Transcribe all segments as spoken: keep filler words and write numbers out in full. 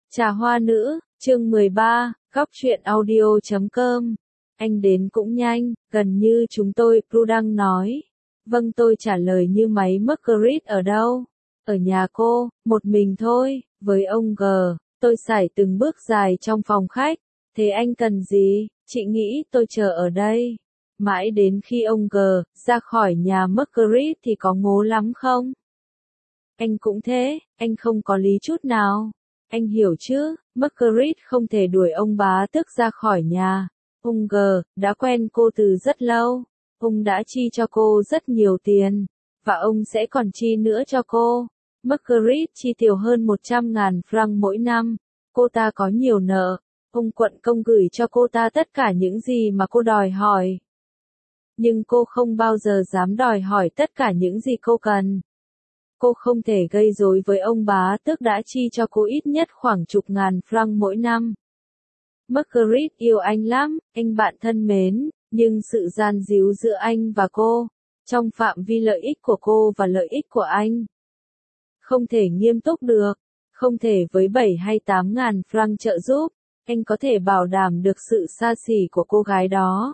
Trà hoa nữ, chương mười ba, góc truyện audio chấm com. Anh đến cũng nhanh, gần như chúng tôi, Prudence nói. Vâng, tôi trả lời như máy Margaret. Ở đâu? Ở nhà cô, một mình thôi, với ông G. Tôi sải từng bước dài trong phòng khách. Thế anh cần gì? Chị nghĩ tôi chờ ở đây. Mãi đến khi ông G. ra khỏi nhà Margaret thì có ngố lắm không? Anh cũng thế, anh không có lý chút nào. Anh hiểu chứ, Margaret không thể đuổi ông bá tước ra khỏi nhà. Ông G. đã quen cô từ rất lâu. Ông đã chi cho cô rất nhiều tiền. Và ông sẽ còn chi nữa cho cô. Margaret chi tiêu hơn một trăm ngàn franc mỗi năm. Cô ta có nhiều nợ. Ông quận công gửi cho cô ta tất cả những gì mà cô đòi hỏi. Nhưng cô không bao giờ dám đòi hỏi tất cả những gì cô cần. Cô không thể gây rối với ông bá tước đã chi cho cô ít nhất khoảng chục ngàn franc mỗi năm. Margaret yêu anh lắm, anh bạn thân mến, nhưng sự gian díu giữa anh và cô, trong phạm vi lợi ích của cô và lợi ích của anh, không thể nghiêm túc được, không thể với bảy hay tám ngàn franc trợ giúp, anh có thể bảo đảm được sự xa xỉ của cô gái đó.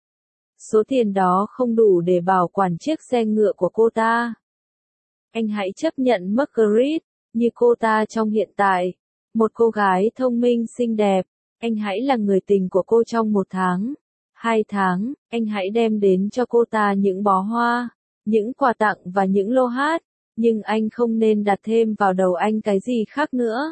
Số tiền đó không đủ để bảo quản chiếc xe ngựa của cô ta. Anh hãy chấp nhận Margaret, như cô ta trong hiện tại. Một cô gái thông minh xinh đẹp, anh hãy là người tình của cô trong một tháng, hai tháng, anh hãy đem đến cho cô ta những bó hoa, những quà tặng và những lô hát, nhưng anh không nên đặt thêm vào đầu anh cái gì khác nữa.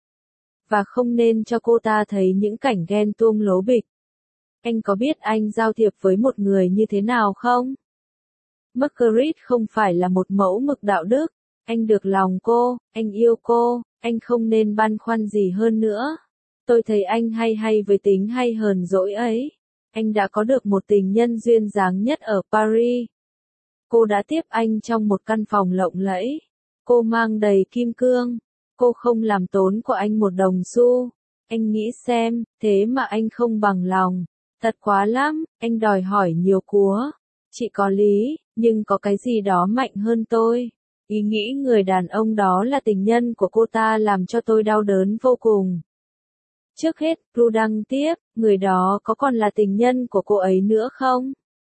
Và không nên cho cô ta thấy những cảnh ghen tuông lố bịch. Anh có biết anh giao thiệp với một người như thế nào không? Margaret không phải là một mẫu mực đạo đức, anh được lòng cô, anh yêu cô, anh không nên băn khoăn gì hơn nữa. Tôi thấy anh hay hay với tính hay hờn dỗi ấy. Anh đã có được một tình nhân duyên dáng nhất ở Paris. Cô đã tiếp anh trong một căn phòng lộng lẫy. Cô mang đầy kim cương. Cô không làm tốn của anh một đồng xu. Anh nghĩ xem, thế mà anh không bằng lòng. Thật quá lắm, anh đòi hỏi nhiều của. Chị có lý, nhưng có cái gì đó mạnh hơn tôi. Ý nghĩ người đàn ông đó là tình nhân của cô ta làm cho tôi đau đớn vô cùng. Trước hết, Prudence tiếp, người đó có còn là tình nhân của cô ấy nữa không?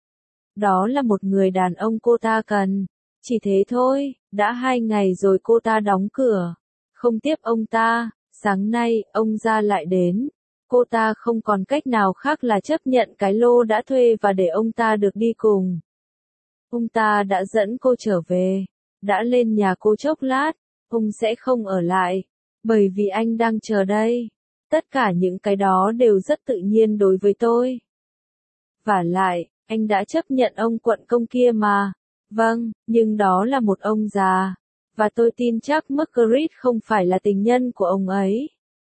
Đó là một người đàn ông cô ta cần. Chỉ thế thôi, đã hai ngày rồi cô ta đóng cửa. Không tiếp ông ta, sáng nay, ông ra lại đến. Cô ta không còn cách nào khác là chấp nhận cái lô đã thuê và để ông ta được đi cùng. Ông ta đã dẫn cô trở về, đã lên nhà cô chốc lát, ông sẽ không ở lại, bởi vì anh đang chờ đây. Tất cả những cái đó đều rất tự nhiên đối với tôi. Vả lại, anh đã chấp nhận ông quận công kia mà. Vâng, nhưng đó là một ông già. Và tôi tin chắc Margaret không phải là tình nhân của ông ấy.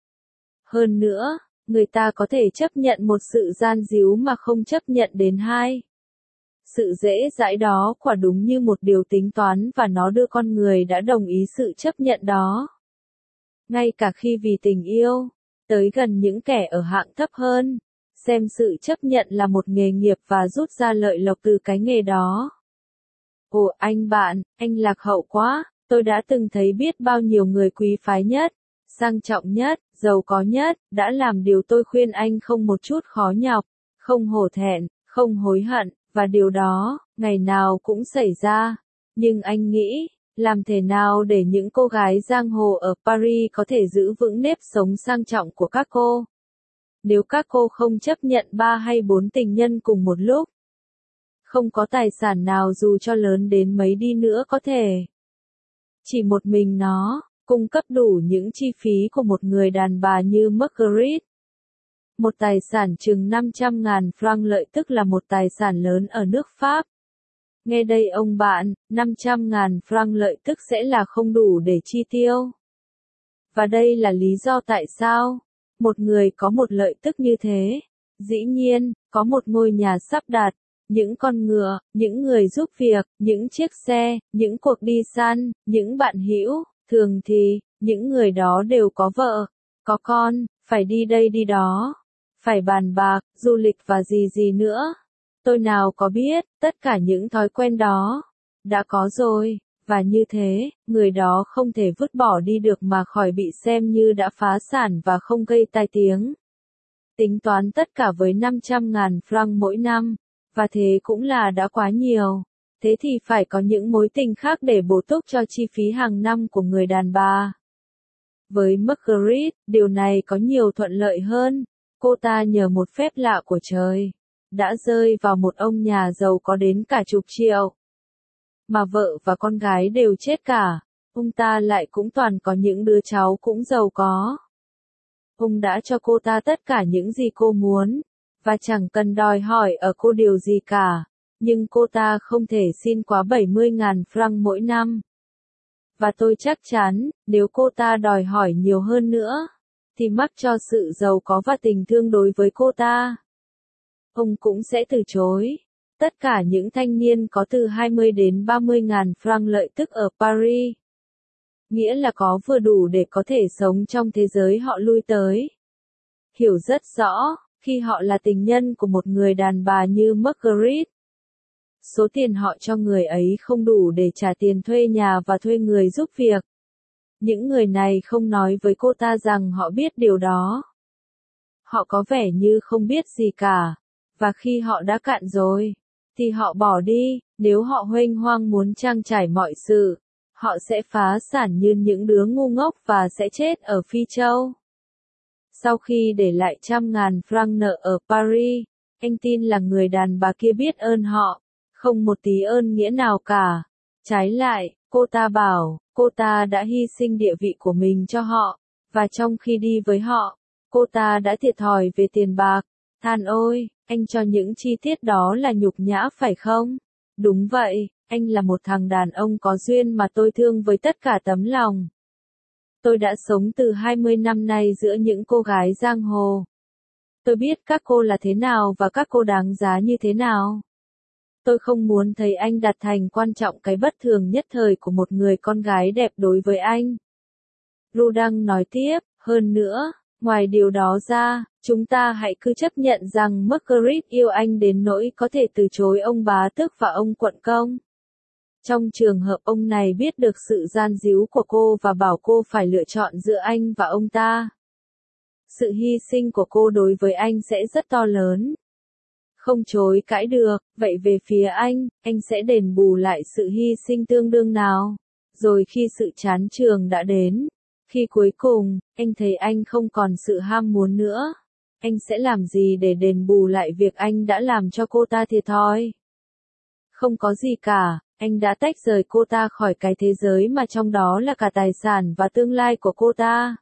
Hơn nữa, người ta có thể chấp nhận một sự gian díu mà không chấp nhận đến hai. Sự dễ dãi đó quả đúng như một điều tính toán và nó đưa con người đã đồng ý sự chấp nhận đó. Ngay cả khi vì tình yêu, tới gần những kẻ ở hạng thấp hơn, xem sự chấp nhận là một nghề nghiệp và rút ra lợi lộc từ cái nghề đó. Ồ anh bạn, anh lạc hậu quá, tôi đã từng thấy biết bao nhiêu người quý phái nhất, sang trọng nhất, giàu có nhất, đã làm điều tôi khuyên anh không một chút khó nhọc, không hổ thẹn, không hối hận, và điều đó, ngày nào cũng xảy ra. Nhưng anh nghĩ, làm thế nào để những cô gái giang hồ ở Paris có thể giữ vững nếp sống sang trọng của các cô? Nếu các cô không chấp nhận ba hay bốn tình nhân cùng một lúc, không có tài sản nào dù cho lớn đến mấy đi nữa có thể. Chỉ một mình nó, cung cấp đủ những chi phí của một người đàn bà như Margaret. Một tài sản chừng năm trăm ngàn franc lợi tức là một tài sản lớn ở nước Pháp. Nghe đây ông bạn, năm trăm ngàn franc lợi tức sẽ là không đủ để chi tiêu. Và đây là lý do tại sao một người có một lợi tức như thế, dĩ nhiên, có một ngôi nhà sắp đặt, những con ngựa, những người giúp việc, những chiếc xe, những cuộc đi săn, những bạn hữu, thường thì, những người đó đều có vợ, có con, phải đi đây đi đó, phải bàn bạc, du lịch và gì gì nữa. Tôi nào có biết, tất cả những thói quen đó, đã có rồi, Và như thế, người đó không thể vứt bỏ đi được mà khỏi bị xem như đã phá sản và không gây tai tiếng. Tính toán tất cả với năm trăm ngàn franc mỗi năm, và thế cũng là đã quá nhiều. Thế thì phải có những mối tình khác để bổ túc cho chi phí hàng năm của người đàn bà. Với Marguerite, điều này có nhiều thuận lợi hơn. Cô ta nhờ một phép lạ của trời, đã rơi vào một ông nhà giàu có đến cả chục triệu. Mà vợ và con gái đều chết cả, ông ta lại cũng toàn có những đứa cháu cũng giàu có. Ông đã cho cô ta tất cả những gì cô muốn, và chẳng cần đòi hỏi ở cô điều gì cả, nhưng cô ta không thể xin quá bảy mươi ngàn franc mỗi năm. Và tôi chắc chắn, nếu cô ta đòi hỏi nhiều hơn nữa, thì mắc cho sự giàu có và tình thương đối với cô ta, ông cũng sẽ từ chối. Tất cả những thanh niên có từ hai mươi đến ba mươi ngàn franc lợi tức ở Paris, nghĩa là có vừa đủ để có thể sống trong thế giới họ lui tới. Hiểu rất rõ, khi họ là tình nhân của một người đàn bà như Marguerite, số tiền họ cho người ấy không đủ để trả tiền thuê nhà và thuê người giúp việc. Những người này không nói với cô ta rằng họ biết điều đó. Họ có vẻ như không biết gì cả, và khi họ đã cạn rồi, thì họ bỏ đi. Nếu họ huênh hoang muốn trang trải mọi sự, họ sẽ phá sản như những đứa ngu ngốc và sẽ chết ở Phi Châu. Sau khi để lại trăm ngàn franc nợ ở Paris, anh tin là người đàn bà kia biết ơn họ, không một tí ơn nghĩa nào cả. Trái lại, cô ta bảo, cô ta đã hy sinh địa vị của mình cho họ, và trong khi đi với họ, cô ta đã thiệt thòi về tiền bạc. Than ôi, anh cho những chi tiết đó là nhục nhã phải không? Đúng vậy, anh là một thằng đàn ông có duyên mà tôi thương với tất cả tấm lòng. Tôi đã sống từ hai mươi năm nay giữa những cô gái giang hồ. Tôi biết các cô là thế nào và các cô đáng giá như thế nào. Tôi không muốn thấy anh đặt thành quan trọng cái bất thường nhất thời của một người con gái đẹp đối với anh. Prudence nói tiếp, hơn nữa, ngoài điều đó ra, chúng ta hãy cứ chấp nhận rằng Marguerite yêu anh đến nỗi có thể từ chối ông bá tước và ông quận công. Trong trường hợp ông này biết được sự gian díu của cô và bảo cô phải lựa chọn giữa anh và ông ta, sự hy sinh của cô đối với anh sẽ rất to lớn. Không chối cãi được, vậy về phía anh, anh sẽ đền bù lại sự hy sinh tương đương nào? Rồi khi sự chán trường đã đến, khi cuối cùng, anh thấy anh không còn sự ham muốn nữa, anh sẽ làm gì để đền bù lại việc anh đã làm cho cô ta thiệt thòi? Không có gì cả, anh đã tách rời cô ta khỏi cái thế giới mà trong đó là cả tài sản và tương lai của cô ta.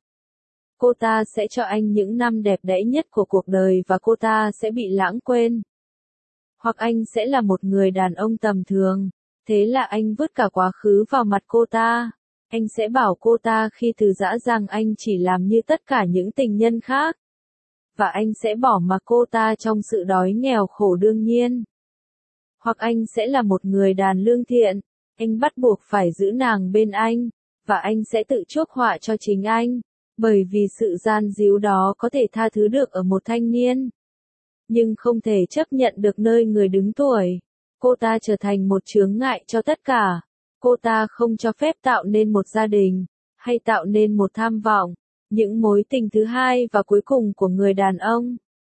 Cô ta sẽ cho anh những năm đẹp đẽ nhất của cuộc đời và cô ta sẽ bị lãng quên. Hoặc anh sẽ là một người đàn ông tầm thường, thế là anh vứt cả quá khứ vào mặt cô ta. Anh sẽ bảo cô ta khi từ giã rằng anh chỉ làm như tất cả những tình nhân khác. Và anh sẽ bỏ mặc cô ta trong sự đói nghèo khổ đương nhiên. Hoặc anh sẽ là một người đàn lương thiện, anh bắt buộc phải giữ nàng bên anh, và anh sẽ tự chuốc họa cho chính anh, bởi vì sự gian díu đó có thể tha thứ được ở một thanh niên, nhưng không thể chấp nhận được nơi người đứng tuổi. Cô ta trở thành một chướng ngại cho tất cả. Cô ta không cho phép tạo nên một gia đình, hay tạo nên một tham vọng, những mối tình thứ hai và cuối cùng của người đàn ông.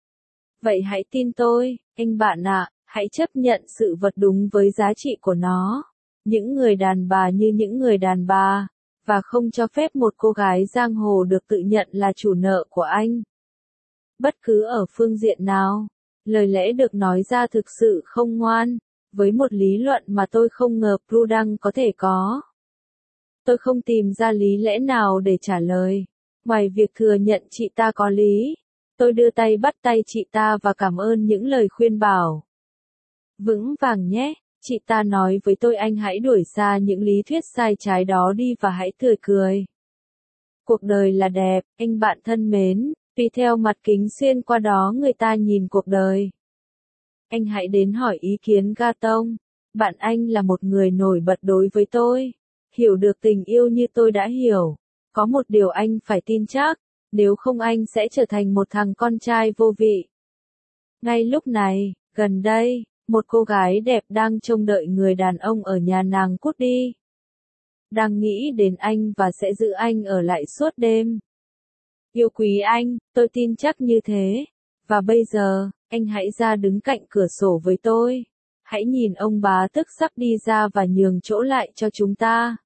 Vậy hãy tin tôi, anh bạn ạ, hãy chấp nhận sự vật đúng với giá trị của nó. Những người đàn bà như những người đàn bà, và không cho phép một cô gái giang hồ được tự nhận là chủ nợ của anh. Bất cứ ở phương diện nào, lời lẽ được nói ra thực sự không ngoan, với một lý luận mà tôi không ngờ Prudence có thể có. Tôi không tìm ra lý lẽ nào để trả lời, ngoài việc thừa nhận chị ta có lý. Tôi đưa tay bắt tay chị ta và cảm ơn những lời khuyên bảo. Vững vàng nhé, chị ta nói với tôi, anh hãy đuổi xa những lý thuyết sai trái đó đi và hãy tươi cười. Cuộc đời là đẹp, anh bạn thân mến, tùy theo mặt kính xuyên qua đó người ta nhìn cuộc đời. Anh hãy đến hỏi ý kiến Gaton. Bạn anh là một người nổi bật đối với tôi. Hiểu được tình yêu như tôi đã hiểu. Có một điều anh phải tin chắc, nếu không anh sẽ trở thành một thằng con trai vô vị. Ngay lúc này, gần đây, một cô gái đẹp đang trông đợi người đàn ông ở nhà nàng cút đi. đang nghĩ đến anh và sẽ giữ anh ở lại suốt đêm. Yêu quý anh, tôi tin chắc như thế. Và bây giờ, anh hãy ra đứng cạnh cửa sổ với tôi. Hãy nhìn ông bá tước sắp đi ra và nhường chỗ lại cho chúng ta.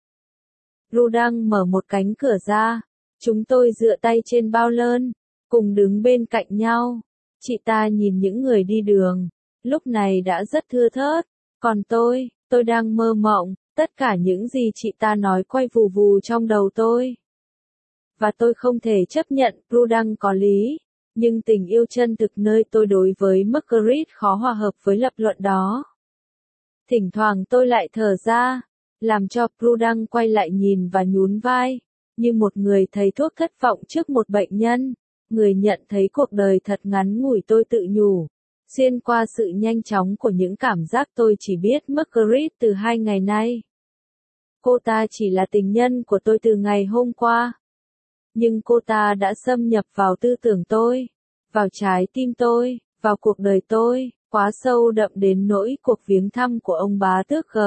Rudang mở một cánh cửa ra. Chúng tôi dựa tay trên bao lơn, cùng đứng bên cạnh nhau. Chị ta nhìn những người đi đường, lúc này đã rất thưa thớt. Còn tôi, tôi đang mơ mộng, tất cả những gì chị ta nói quay vù vù trong đầu tôi. Và tôi không thể chấp nhận Rudang có lý, nhưng tình yêu chân thực nơi tôi đối với Marguerite khó hòa hợp với lập luận đó. Thỉnh thoảng tôi lại thở ra, làm cho Rudang quay lại nhìn và nhún vai, như một người thầy thuốc thất vọng trước một bệnh nhân, người nhận thấy cuộc đời thật ngắn ngủi. Tôi tự nhủ, xuyên qua sự nhanh chóng của những cảm giác tôi chỉ biết Marguerite từ hai ngày nay. Cô ta chỉ là tình nhân của tôi từ ngày hôm qua. Nhưng cô ta đã xâm nhập vào tư tưởng tôi, vào trái tim tôi, vào cuộc đời tôi, quá sâu đậm đến nỗi cuộc viếng thăm của ông bá tước G.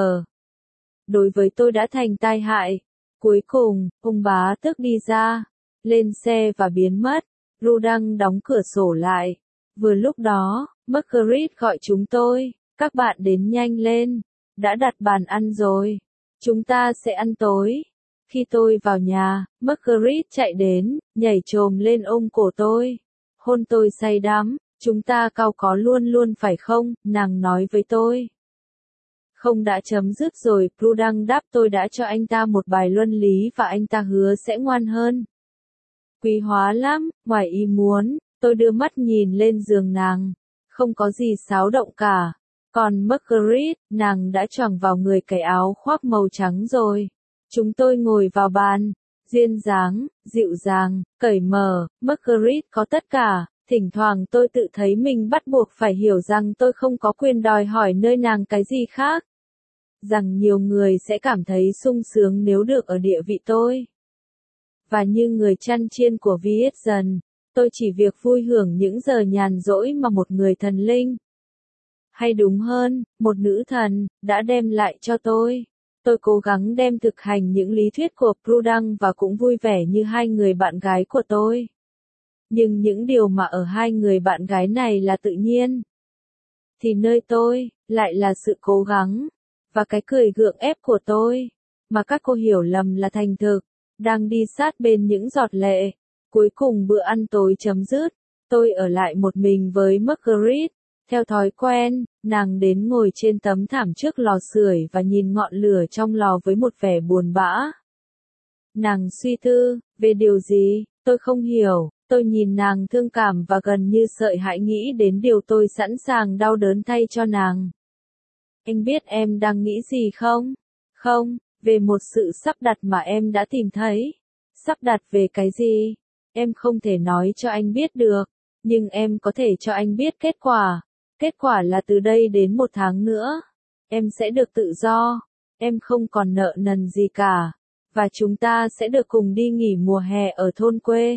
Đối với tôi đã thành tai hại. Cuối cùng, ông bá tước đi ra, lên xe và biến mất. Rudang đóng cửa sổ lại. Vừa lúc đó, Marguerite gọi chúng tôi, các bạn đến nhanh lên, đã đặt bàn ăn rồi, chúng ta sẽ ăn tối. Khi tôi vào nhà, Marguerite chạy đến, nhảy chồm lên ôm cổ tôi, hôn tôi say đắm. Chúng ta cau có luôn luôn phải không, nàng nói với tôi. Không đã chấm dứt rồi, Rudang đáp tôi đã cho anh ta một bài luân lý và anh ta hứa sẽ ngoan hơn. Quý hóa lắm, ngoài ý muốn, tôi đưa mắt nhìn lên giường nàng. Không có gì xáo động cả. Còn Marguerite, nàng đã choàng vào người cái áo khoác màu trắng rồi. Chúng tôi ngồi vào bàn, duyên dáng, dịu dàng, cởi mở, Marguerite có tất cả. Thỉnh thoảng tôi tự thấy mình bắt buộc phải hiểu rằng tôi không có quyền đòi hỏi nơi nàng cái gì khác. Rằng nhiều người sẽ cảm thấy sung sướng nếu được ở địa vị tôi. Và như người chăn chiên của Vietgen, tôi chỉ việc vui hưởng những giờ nhàn rỗi mà một người thần linh, hay đúng hơn, một nữ thần, đã đem lại cho tôi. Tôi cố gắng đem thực hành những lý thuyết của Rudang và cũng vui vẻ như hai người bạn gái của tôi. Nhưng những điều mà ở hai người bạn gái này là tự nhiên, thì nơi tôi, lại là sự cố gắng, và cái cười gượng ép của tôi, mà các cô hiểu lầm là thành thực, đang đi sát bên những giọt lệ. Cuối cùng bữa ăn tối chấm dứt, tôi ở lại một mình với Marguerite. Theo thói quen, nàng đến ngồi trên tấm thảm trước lò sưởi và nhìn ngọn lửa trong lò với một vẻ buồn bã. Nàng suy tư, về điều gì, tôi không hiểu, tôi nhìn nàng thương cảm và gần như sợ hãi nghĩ đến điều tôi sẵn sàng đau đớn thay cho nàng. Anh biết em đang nghĩ gì không? Không, về một sự sắp đặt mà em đã tìm thấy. Sắp đặt về cái gì? Em không thể nói cho anh biết được, nhưng em có thể cho anh biết kết quả. Kết quả là từ đây đến một tháng nữa, em sẽ được tự do, em không còn nợ nần gì cả, và chúng ta sẽ được cùng đi nghỉ mùa hè ở thôn quê.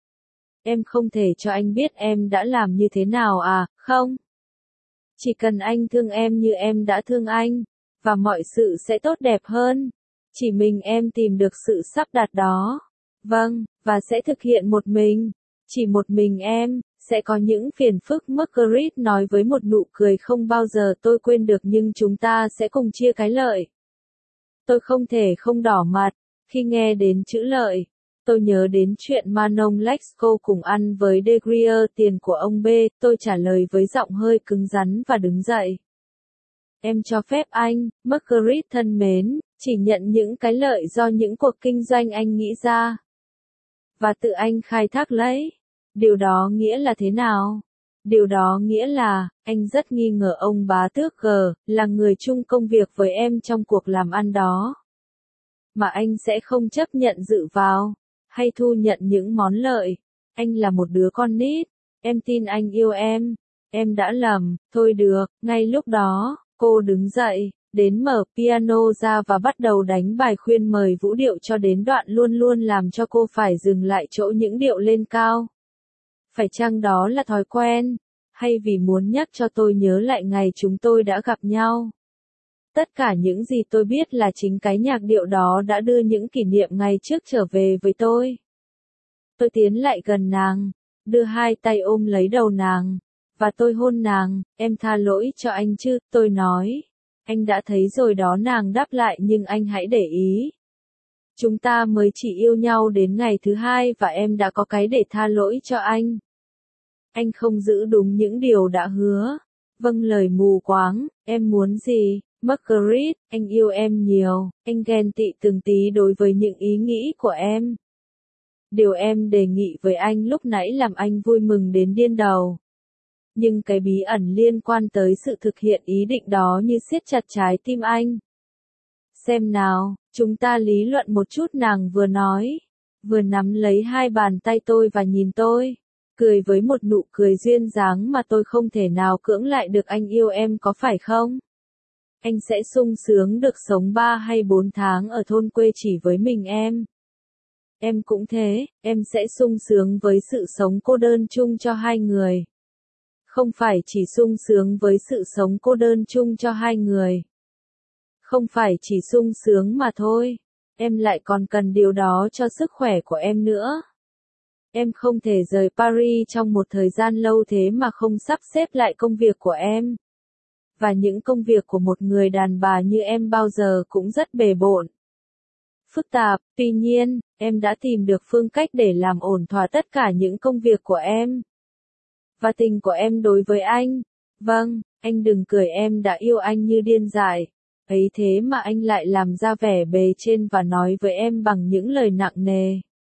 Em không thể cho anh biết em đã làm như thế nào à, không? Chỉ cần anh thương em như em đã thương anh, và mọi sự sẽ tốt đẹp hơn. Chỉ mình em tìm được sự sắp đặt đó. Vâng, và sẽ thực hiện một mình. Chỉ một mình em, sẽ có những phiền phức. Marguerite nói với một nụ cười không bao giờ tôi quên được, nhưng chúng ta sẽ cùng chia cái lợi. Tôi không thể không đỏ mặt, khi nghe đến chữ lợi. Tôi nhớ đến chuyện Manon Lescaut cùng ăn với De Grier tiền của ông B, tôi trả lời với giọng hơi cứng rắn và đứng dậy. Em cho phép anh, Marguerite thân mến, chỉ nhận những cái lợi do những cuộc kinh doanh anh nghĩ ra. Và tự anh khai thác lấy. Điều đó nghĩa là thế nào? Điều đó nghĩa là, anh rất nghi ngờ ông bá tước G, là người chung công việc với em trong cuộc làm ăn đó. Mà anh sẽ không chấp nhận dự vào, hay thu nhận những món lợi. Anh là một đứa con nít, em tin anh yêu em. Em đã lầm, thôi được, ngay lúc đó, cô đứng dậy, đến mở piano ra và bắt đầu đánh bài khuyên mời vũ điệu cho đến đoạn luôn luôn làm cho cô phải dừng lại chỗ những điệu lên cao. Phải chăng đó là thói quen, hay vì muốn nhắc cho tôi nhớ lại ngày chúng tôi đã gặp nhau? Tất cả những gì tôi biết là chính cái nhạc điệu đó đã đưa những kỷ niệm ngày trước trở về với tôi. Tôi tiến lại gần nàng, đưa hai tay ôm lấy đầu nàng, và tôi hôn nàng. Em tha lỗi cho anh chứ, tôi nói. Anh đã thấy rồi đó, nàng đáp lại, nhưng anh hãy để ý. Chúng ta mới chỉ yêu nhau đến ngày thứ hai và em đã có cái để tha lỗi cho anh. Anh không giữ đúng những điều đã hứa. Vâng, lời mù quáng. Em muốn gì? Marguerite, anh yêu em nhiều, anh ghen tị từng tí đối với những ý nghĩ của em. Điều em đề nghị với anh lúc nãy làm anh vui mừng đến điên đầu. Nhưng cái bí ẩn liên quan tới sự thực hiện ý định đó như siết chặt trái tim anh. Xem nào, chúng ta lý luận một chút, nàng vừa nói, vừa nắm lấy hai bàn tay tôi và nhìn tôi, cười với một nụ cười duyên dáng mà tôi không thể nào cưỡng lại được. Anh yêu em có phải không? Anh sẽ sung sướng được sống ba hay bốn tháng ở thôn quê chỉ với mình em. Em cũng thế, em sẽ sung sướng với sự sống cô đơn chung cho hai người. Không phải chỉ sung sướng với sự sống cô đơn chung cho hai người. Không phải chỉ sung sướng mà thôi. Em lại còn cần điều đó cho sức khỏe của em nữa. Em không thể rời Paris trong một thời gian lâu thế mà không sắp xếp lại công việc của em. Và những công việc của một người đàn bà như em bao giờ cũng rất bề bộn, phức tạp. Tuy nhiên, em đã tìm được phương cách để làm ổn thỏa tất cả những công việc của em. Và tình của em đối với anh. Vâng, anh đừng cười, em đã yêu anh như điên dại. Ấy thế mà anh lại làm ra vẻ bề trên và nói với em bằng những lời nặng nề.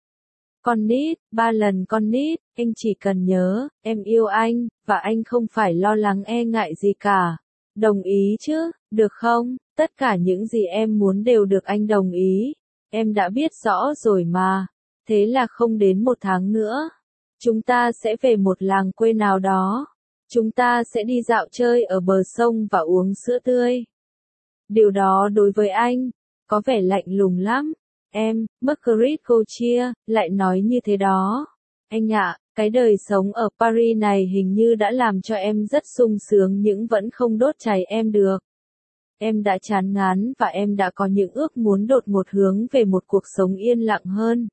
Con nít, ba lần con nít, anh chỉ cần nhớ, em yêu anh, và anh không phải lo lắng e ngại gì cả. Đồng ý chứ, được không? Tất cả những gì em muốn đều được anh đồng ý. Em đã biết rõ rồi mà. Thế là không đến một tháng nữa. Chúng ta sẽ về một làng quê nào đó. Chúng ta sẽ đi dạo chơi ở bờ sông và uống sữa tươi. Điều đó đối với anh, có vẻ lạnh lùng lắm. Em, Marguerite Gautier, lại nói như thế đó. Anh ạ, cái đời sống ở Paris này hình như đã làm cho em rất sung sướng nhưng vẫn không đốt cháy em được. Em đã chán ngán và em đã có những ước muốn đột ngột hướng về một cuộc sống yên lặng hơn.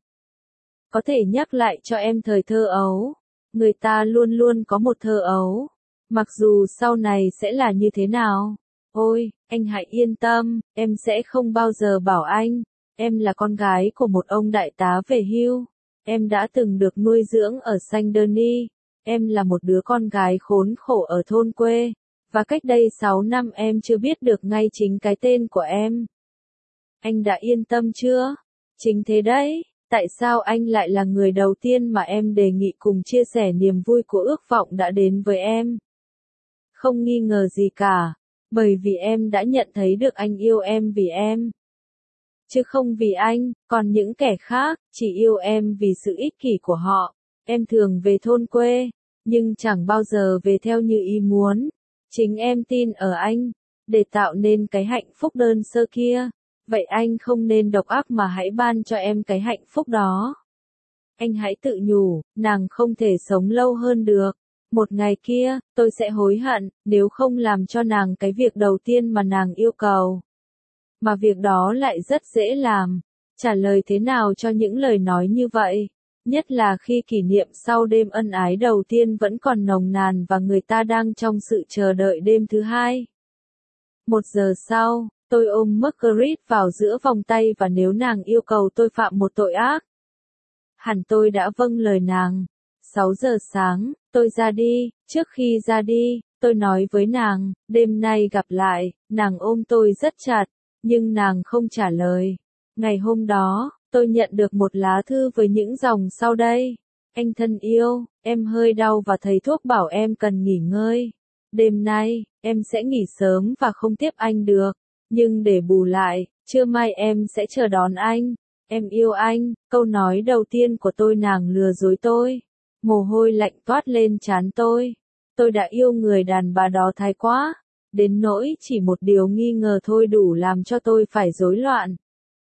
Có thể nhắc lại cho em thời thơ ấu. Người ta luôn luôn có một thơ ấu. Mặc dù sau này sẽ là như thế nào. Ôi, anh hãy yên tâm, em sẽ không bao giờ bảo anh. Em là con gái của một ông đại tá về hưu. Em đã từng được nuôi dưỡng ở Saint-Denis. Em là một đứa con gái khốn khổ ở thôn quê. Và cách đây sáu năm em chưa biết được ngay chính cái tên của em. Anh đã yên tâm chưa? Chính thế đấy. Tại sao anh lại là người đầu tiên mà em đề nghị cùng chia sẻ niềm vui của ước vọng đã đến với em? Không nghi ngờ gì cả. Bởi vì em đã nhận thấy được anh yêu em vì em. Chứ không vì anh, còn những kẻ khác, chỉ yêu em vì sự ích kỷ của họ. Em thường về thôn quê, nhưng chẳng bao giờ về theo như ý muốn. Chính em tin ở anh, để tạo nên cái hạnh phúc đơn sơ kia. Vậy anh không nên độc ác mà hãy ban cho em cái hạnh phúc đó. Anh hãy tự nhủ, nàng không thể sống lâu hơn được. Một ngày kia, tôi sẽ hối hận, nếu không làm cho nàng cái việc đầu tiên mà nàng yêu cầu. Mà việc đó lại rất dễ làm. Trả lời thế nào cho những lời nói như vậy? Nhất là khi kỷ niệm sau đêm ân ái đầu tiên vẫn còn nồng nàn và người ta đang trong sự chờ đợi đêm thứ hai. Một giờ sau, tôi ôm Marguerite vào giữa vòng tay và nếu nàng yêu cầu tôi phạm một tội ác, hẳn tôi đã vâng lời nàng. Sáu giờ sáng, tôi ra đi. Trước khi ra đi, tôi nói với nàng, đêm nay gặp lại. Nàng ôm tôi rất chặt, nhưng nàng không trả lời. Ngày hôm đó, tôi nhận được một lá thư với những dòng sau đây. Anh thân yêu, em hơi đau và thầy thuốc bảo em cần nghỉ ngơi. Đêm nay, em sẽ nghỉ sớm và không tiếp anh được. Nhưng để bù lại, trưa mai em sẽ chờ đón anh. Em yêu anh. Câu nói đầu tiên của tôi nàng lừa dối tôi. Mồ hôi lạnh toát lên trán tôi. Tôi đã yêu người đàn bà đó thái quá. Đến nỗi chỉ một điều nghi ngờ thôi đủ làm cho tôi phải rối loạn.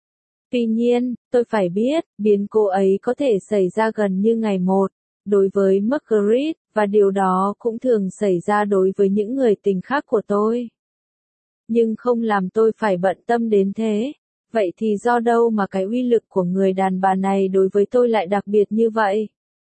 Tuy nhiên, tôi phải biết, biến cố ấy có thể xảy ra gần như ngày một, đối với Marguerite, và điều đó cũng thường xảy ra đối với những người tình khác của tôi. nhưng không làm tôi phải bận tâm đến thế. Vậy thì do đâu mà cái uy lực của người đàn bà này đối với tôi lại đặc biệt như vậy?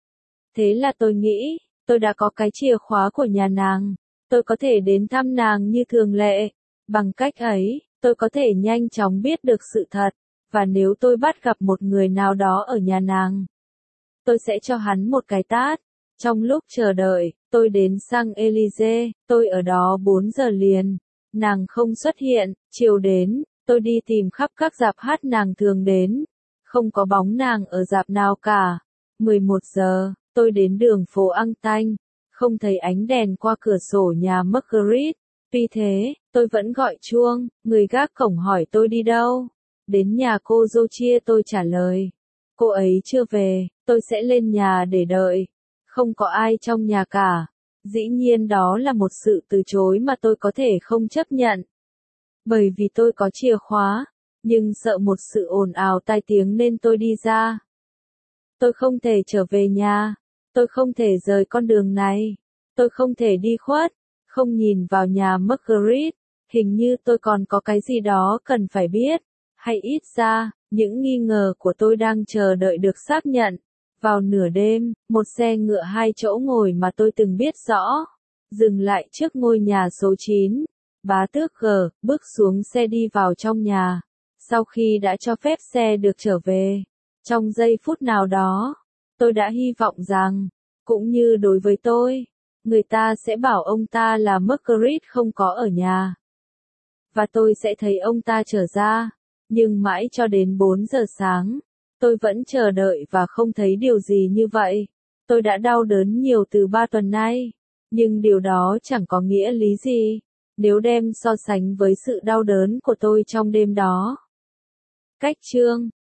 Thế là tôi nghĩ, tôi đã có cái chìa khóa của nhà nàng. Tôi có thể đến thăm nàng như thường lệ. Bằng cách ấy, tôi có thể nhanh chóng biết được sự thật. Và nếu tôi bắt gặp một người nào đó ở nhà nàng, tôi sẽ cho hắn một cái tát. Trong lúc chờ đợi, tôi đến sang Élysée, tôi ở đó bốn giờ liền. Nàng không xuất hiện, chiều đến, tôi đi tìm khắp các rạp hát nàng thường đến. Không có bóng nàng ở rạp nào cả. mười một giờ, tôi đến đường phố Antin, không thấy ánh đèn qua cửa sổ nhà Marguerite. Tuy thế, tôi vẫn gọi chuông, người gác cổng hỏi tôi đi đâu. Đến nhà cô Joachim tôi trả lời. Cô ấy chưa về, tôi sẽ lên nhà để đợi. Không có ai trong nhà cả. Dĩ nhiên đó là một sự từ chối mà tôi có thể không chấp nhận. Bởi vì tôi có chìa khóa, nhưng sợ một sự ồn ào tai tiếng nên tôi đi ra. Tôi không thể trở về nhà. Tôi không thể rời con đường này. Tôi không thể đi khuất, không nhìn vào nhà Marguerite. Hình như tôi còn có cái gì đó cần phải biết. Hay ít ra, những nghi ngờ của tôi đang chờ đợi được xác nhận. Vào nửa đêm, một xe ngựa hai chỗ ngồi mà tôi từng biết rõ, dừng lại trước ngôi nhà số chín. Bá tước G, bước xuống xe đi vào trong nhà. Sau khi đã cho phép xe được trở về, trong giây phút nào đó, tôi đã hy vọng rằng, cũng như đối với tôi, người ta sẽ bảo ông ta là Marguerite không có ở nhà. Và tôi sẽ thấy ông ta trở ra. Nhưng mãi cho đến bốn giờ sáng, tôi vẫn chờ đợi và không thấy điều gì như vậy. Tôi đã đau đớn nhiều từ ba tuần nay, nhưng điều đó chẳng có nghĩa lý gì, nếu đem so sánh với sự đau đớn của tôi trong đêm đó. Cách chương